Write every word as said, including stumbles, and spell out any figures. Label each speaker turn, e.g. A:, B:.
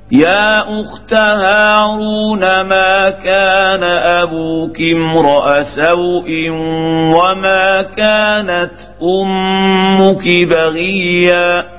A: يا أخت هارون ما كان أبوك امرأ سوء وما كانت أمك بغيا